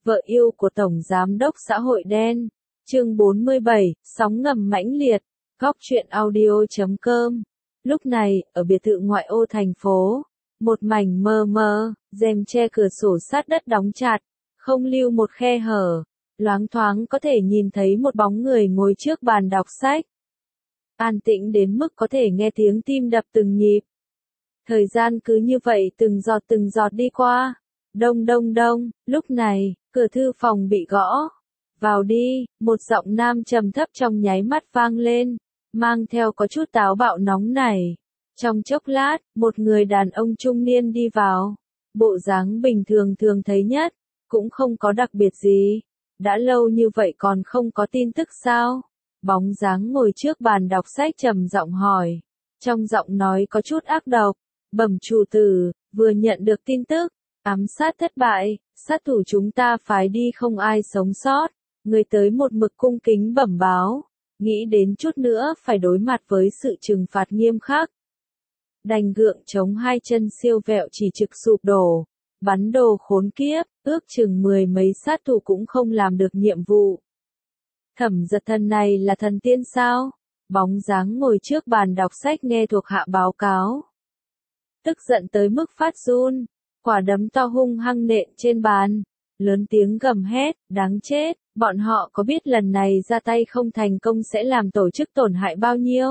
Vợ yêu của Tổng Giám đốc xã hội đen. Chương 47, sóng ngầm mãnh liệt. Góc truyện audio.com. Lúc này, ở biệt thự ngoại ô thành phố, một mảnh mờ mờ, rèm che cửa sổ sát đất đóng chặt, không lưu một khe hở, loáng thoáng có thể nhìn thấy một bóng người ngồi trước bàn đọc sách. An tĩnh đến mức có thể nghe tiếng tim đập từng nhịp. Thời gian cứ như vậy từng giọt đi qua. Đông đông đông, lúc này, cửa thư phòng bị gõ. Vào đi, một giọng nam trầm thấp trong nháy mắt vang lên, mang theo có chút táo bạo nóng nảy. Trong chốc lát, một người đàn ông trung niên đi vào. Bộ dáng bình thường thường thấy nhất, cũng không có đặc biệt gì. Đã lâu như vậy còn không có tin tức sao? Bóng dáng ngồi trước bàn đọc sách trầm giọng hỏi. Trong giọng nói có chút ác độc. Bẩm chủ tử, vừa nhận được tin tức, ám sát thất bại, sát thủ chúng ta phái đi không ai sống sót. Người tới một mực cung kính bẩm báo, nghĩ đến chút nữa phải đối mặt với sự trừng phạt nghiêm khắc. Đành gượng chống hai chân siêu vẹo chỉ trực sụp đổ, bắn đồ khốn kiếp, ước chừng 10 mấy sát thủ cũng không làm được nhiệm vụ. Thẩm Giật Thần này là thần tiên sao? Bóng dáng ngồi trước bàn đọc sách nghe thuộc hạ báo cáo. Tức giận tới mức phát run, quả đấm to hung hăng nện trên bàn, lớn tiếng gầm hét, đáng chết, bọn họ có biết lần này ra tay không thành công sẽ làm tổ chức tổn hại bao nhiêu?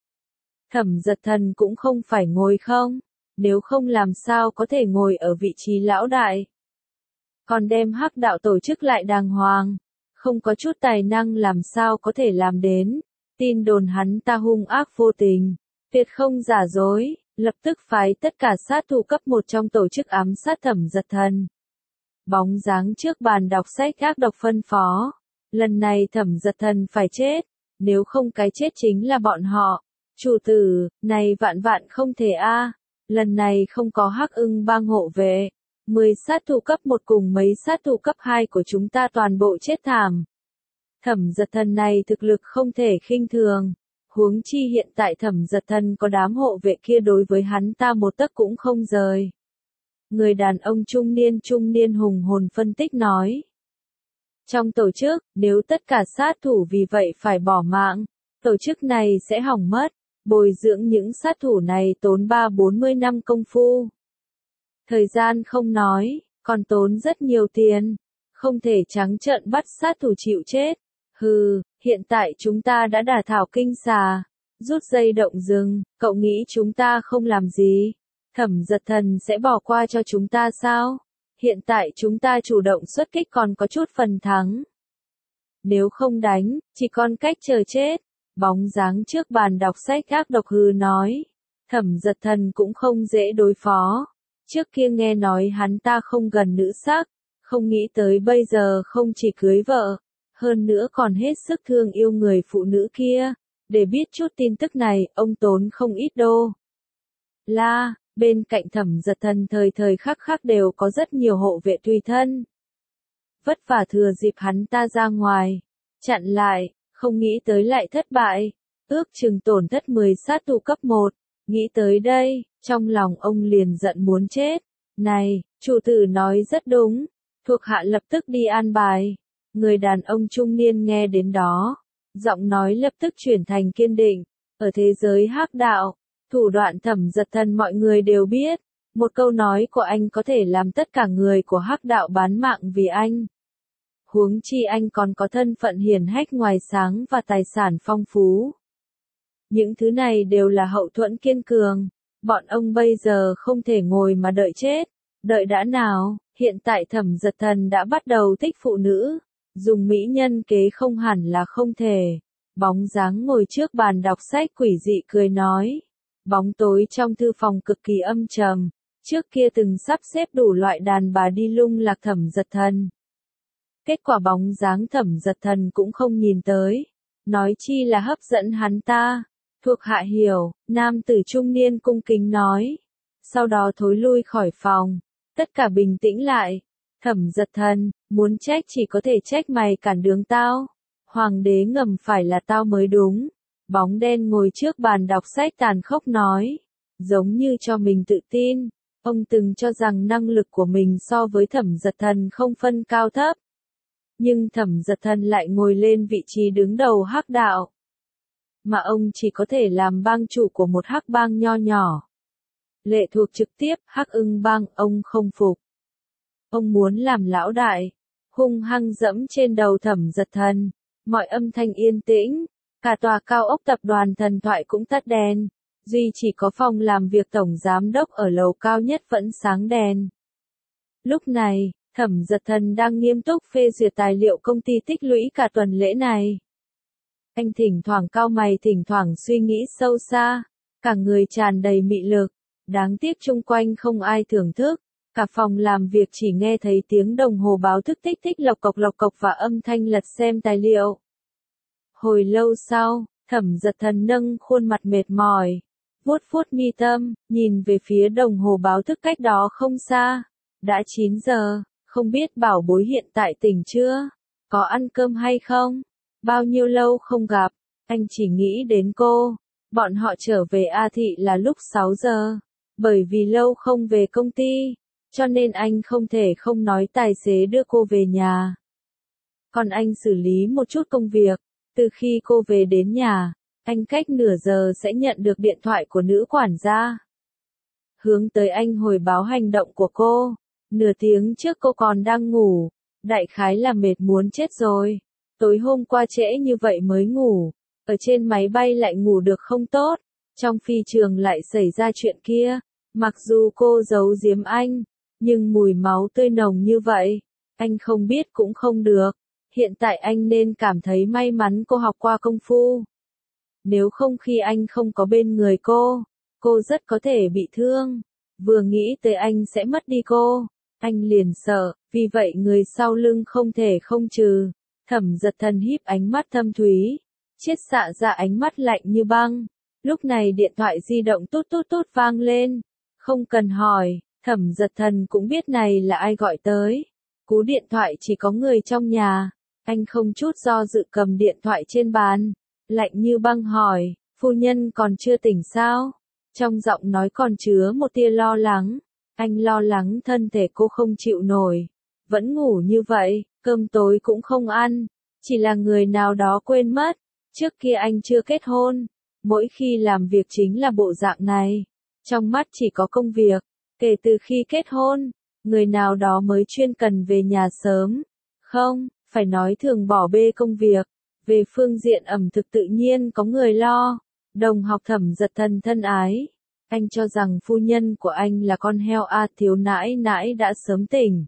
Thẩm Giật Thần cũng không phải ngồi không, nếu không làm sao có thể ngồi ở vị trí lão đại. Còn đem hắc đạo tổ chức lại đàng hoàng, không có chút tài năng làm sao có thể làm đến, tin đồn hắn ta hung ác vô tình, tuyệt không giả dối. Lập tức phái tất cả sát thủ cấp 1 trong tổ chức ám sát Thẩm Giật Thần. Bóng dáng trước bàn đọc sách ác độc phân phó. Lần này Thẩm Giật Thần phải chết, nếu không cái chết chính là bọn họ. Chủ tử, này vạn vạn không thể a. Lần này không có Hắc Ưng bang hộ vệ. 10 sát thủ cấp 1 cùng mấy sát thủ cấp 2 của chúng ta toàn bộ chết thảm. Thẩm Giật Thần này thực lực không thể khinh thường. Huống chi hiện tại Thẩm Giật Thần có đám hộ vệ kia đối với hắn ta một tấc cũng không rời. Người đàn ông trung niên hùng hồn phân tích nói. Trong tổ chức, nếu tất cả sát thủ vì vậy phải bỏ mạng, tổ chức này sẽ hỏng mất, bồi dưỡng những sát thủ này tốn 30-40 năm công phu. Thời gian không nói, còn tốn rất nhiều tiền, không thể trắng trợn bắt sát thủ chịu chết. Hừ, hiện tại chúng ta đã đả thảo kinh xà, rút dây động rừng, cậu nghĩ chúng ta không làm gì? Thẩm Giật Thần sẽ bỏ qua cho chúng ta sao? Hiện tại chúng ta chủ động xuất kích còn có chút phần thắng. Nếu không đánh, chỉ còn cách chờ chết. Bóng dáng trước bàn đọc sách ác độc hừ nói. Thẩm Giật Thần cũng không dễ đối phó. Trước kia nghe nói hắn ta không gần nữ sắc, không nghĩ tới bây giờ không chỉ cưới vợ. Hơn nữa còn hết sức thương yêu người phụ nữ kia. Để biết chút tin tức này, ông tốn không ít đô la. Bên cạnh Thẩm Giật Thần thời thời khắc khắc đều có rất nhiều hộ vệ tùy thân. Vất vả thừa dịp hắn ta ra ngoài, chặn lại, không nghĩ tới lại thất bại. Ước chừng tổn thất 10 sát thủ cấp 1. Nghĩ tới đây, trong lòng ông liền giận muốn chết. Này, chủ tử nói rất đúng. Thuộc hạ lập tức đi an bài. Người đàn ông trung niên nghe đến đó, giọng nói lập tức chuyển thành kiên định. Ở thế giới hắc đạo, thủ đoạn Thẩm Giật Thần mọi người đều biết. Một câu nói của anh có thể làm tất cả người của hắc đạo bán mạng vì anh. Huống chi anh còn có thân phận hiển hách ngoài sáng và tài sản phong phú. Những thứ này đều là hậu thuẫn kiên cường. Bọn ông bây giờ không thể ngồi mà đợi chết. Đợi đã nào, hiện tại Thẩm Giật Thần đã bắt đầu thích phụ nữ. Dùng mỹ nhân kế không hẳn là không thể. Bóng dáng ngồi trước bàn đọc sách quỷ dị cười nói. Bóng tối trong thư phòng cực kỳ âm trầm. Trước kia từng sắp xếp đủ loại đàn bà đi lung lạc Thẩm Giật Thần. Kết quả bóng dáng Thẩm Giật Thần cũng không nhìn tới. Nói chi là hấp dẫn hắn ta. Thuộc hạ hiểu, nam tử trung niên cung kính nói. Sau đó thối lui khỏi phòng. Tất cả bình tĩnh lại. Thẩm Giật Thần, muốn trách chỉ có thể trách mày cản đường tao. Hoàng đế ngầm phải là tao mới đúng. Bóng đen ngồi trước bàn đọc sách tàn khốc nói. Giống như cho mình tự tin. Ông từng cho rằng năng lực của mình so với Thẩm Dật Thần không phân cao thấp. Nhưng Thẩm Dật Thần lại ngồi lên vị trí đứng đầu Hắc đạo. Mà ông chỉ có thể làm bang chủ của một Hắc bang nho nhỏ. Lệ thuộc trực tiếp Hắc Ưng bang, ông không phục. Ông muốn làm lão đại, hung hăng dẫm trên đầu Thẩm Dật Thần. Mọi âm thanh yên tĩnh, cả tòa cao ốc tập đoàn Thần Thoại cũng tắt đèn. Duy chỉ có phòng làm việc tổng giám đốc ở lầu cao nhất vẫn sáng đèn. Lúc này, Thẩm Dật Thần đang nghiêm túc phê duyệt tài liệu công ty tích lũy cả tuần lễ này. Anh thỉnh thoảng cau mày, thỉnh thoảng suy nghĩ sâu xa, cả người tràn đầy mị lực. Đáng tiếc chung quanh không ai thưởng thức, cả phòng làm việc chỉ nghe thấy tiếng đồng hồ báo thức tích tích lộc cộc và âm thanh lật xem tài liệu. Hồi lâu sau, Thẩm Dật Thần nâng khuôn mặt mệt mỏi, vuốt vuốt mi tâm, nhìn về phía đồng hồ báo thức cách đó không xa. Đã 9 giờ, không biết bảo bối hiện tại tỉnh chưa? Có ăn cơm hay không? Bao nhiêu lâu không gặp, anh chỉ nghĩ đến cô. Bọn họ trở về A Thị là lúc 6 giờ. Bởi vì lâu không về công ty, cho nên anh không thể không nói tài xế đưa cô về nhà. Còn anh xử lý một chút công việc. Từ khi cô về đến nhà, anh cách nửa giờ sẽ nhận được điện thoại của nữ quản gia. Hướng tới anh hồi báo hành động của cô. Nửa tiếng trước cô còn đang ngủ, đại khái là mệt muốn chết rồi. Tối hôm qua trễ như vậy mới ngủ, ở trên máy bay lại ngủ được không tốt, trong phi trường lại xảy ra chuyện kia. Mặc dù cô giấu giếm anh, nhưng mùi máu tươi nồng như vậy, anh không biết cũng không được. Hiện tại anh nên cảm thấy may mắn cô học qua công phu. Nếu không khi anh không có bên người cô rất có thể bị thương. Vừa nghĩ tới anh sẽ mất đi cô, anh liền sợ, vì vậy người sau lưng không thể không trừ. Thẩm Dật Thần híp ánh mắt thâm thúy, chiết xạ ra ánh mắt lạnh như băng. Lúc này điện thoại di động tút tút tút vang lên. Không cần hỏi, Thẩm Dật Thần cũng biết này là ai gọi tới. Cú điện thoại chỉ có người trong nhà. Anh không chút do dự cầm điện thoại trên bàn, lạnh như băng hỏi, phu nhân còn chưa tỉnh sao? Trong giọng nói còn chứa một tia lo lắng. Anh lo lắng thân thể cô không chịu nổi. Vẫn ngủ như vậy, cơm tối cũng không ăn. Chỉ là người nào đó quên mất. Trước kia anh chưa kết hôn. Mỗi khi làm việc chính là bộ dạng này. Trong mắt chỉ có công việc. Kể từ khi kết hôn, người nào đó mới chuyên cần về nhà sớm. Không, phải nói thường bỏ bê công việc. Về phương diện ẩm thực tự nhiên có người lo. Đồng học Thẩm Dật Thần thân ái. Anh cho rằng phu nhân của anh là con heo thiếu nãi nãi đã sớm tỉnh.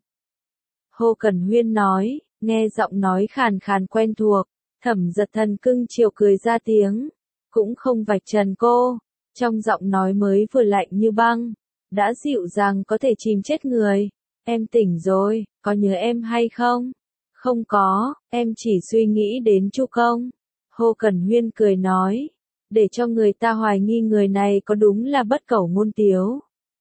Hồ Cẩn Huyên nói, nghe giọng nói khàn khàn quen thuộc. Thẩm Dật Thần cưng chiều cười ra tiếng. Cũng không vạch trần cô. Trong giọng nói mới vừa lạnh như băng. Đã dịu dàng có thể chìm chết người. Em tỉnh rồi, có nhớ em hay không? Không có, em chỉ suy nghĩ đến Chu Công. Hồ Cẩn Huyên cười nói. Để cho người ta hoài nghi người này có đúng là bất cẩu ngôn tiếu.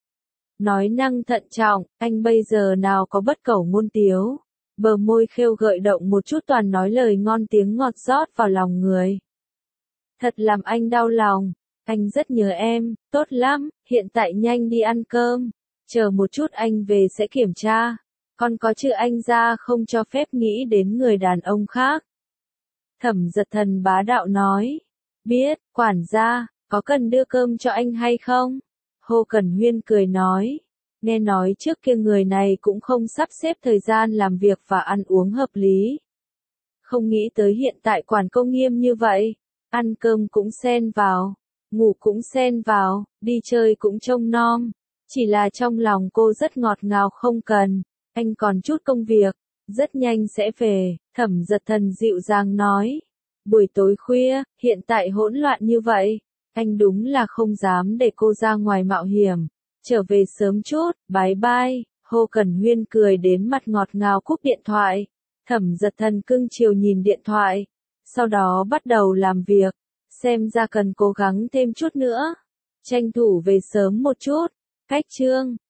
Nói năng thận trọng, anh bây giờ nào có bất cẩu ngôn tiếu. Bờ môi khêu gợi động một chút toàn nói lời ngon tiếng ngọt rót vào lòng người. Thật làm anh đau lòng. Anh rất nhớ em, tốt lắm, hiện tại nhanh đi ăn cơm. Chờ một chút anh về sẽ kiểm tra. Còn có chữ anh ra không cho phép nghĩ đến người đàn ông khác. Thẩm Dật Thần bá đạo nói. Biết, quản gia, có cần đưa cơm cho anh hay không? Hồ Cẩn Huyên cười nói. Nghe nói trước kia người này cũng không sắp xếp thời gian làm việc và ăn uống hợp lý. Không nghĩ tới hiện tại quản công nghiêm như vậy. Ăn cơm cũng xen vào, ngủ cũng xen vào, đi chơi cũng trông nom. Chỉ là trong lòng cô rất ngọt ngào không cần. Anh còn chút công việc, rất nhanh sẽ về. Thẩm Dật Thần dịu dàng nói. Buổi tối khuya, hiện tại hỗn loạn như vậy, anh đúng là không dám để cô ra ngoài mạo hiểm. Trở về sớm chút, bye bye. Hồ Cẩn Huyên cười đến mặt ngọt ngào cúp điện thoại. Thẩm Dật Thần cưng chiều nhìn điện thoại, sau đó bắt đầu làm việc. Xem ra cần cố gắng thêm chút nữa, tranh thủ về sớm một chút. Cách chương